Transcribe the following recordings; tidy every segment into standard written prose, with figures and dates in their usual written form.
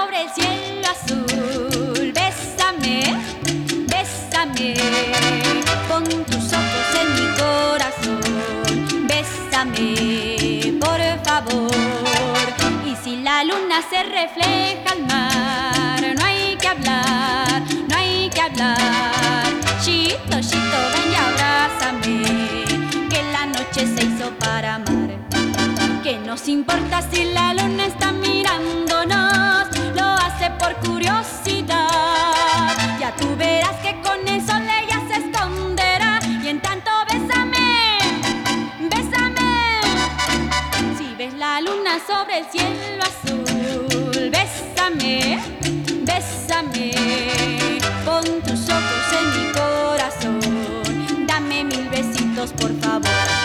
sobre el cielo azul. Bésame, bésame, pon tus ojos en mi corazón. Bésame, por favor. Y si la luna se refleja al mar, no hay que hablar, no hay que hablar. Chito, chito, ven y abrázame, que la noche se hizo para amar. ¿Qué nos importa si la luna está mirándonos? Lo hace por curiosidad. Ya tú verás que con el sol ella se esconderá. Y en tanto bésame, bésame. Si ves la luna sobre el cielo azul, bésame, bésame. Pon tus ojos en mi corazón. Dame 1000 besitos, por favor.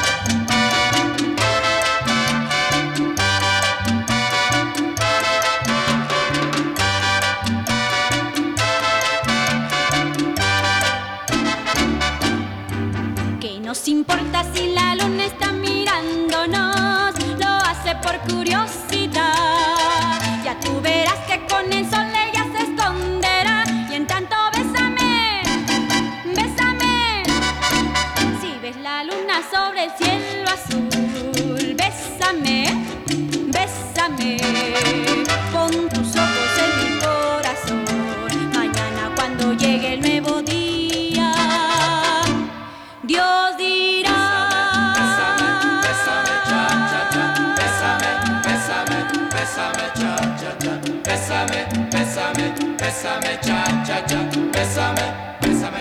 Nos importa si la luna está mirándonos, lo hace por curiosidad. Ya tú verás que con el sol ella se esconderá. Y en tanto bésame, bésame. Si ves la luna sobre el cielo azul, bésame, bésame. Pon tus ojos en mi corazón. Mañana cuando llegue el nuevo día, Dios dirá. Bésame, bésame, bésame, cha, cha, cha. Bésame, bésame.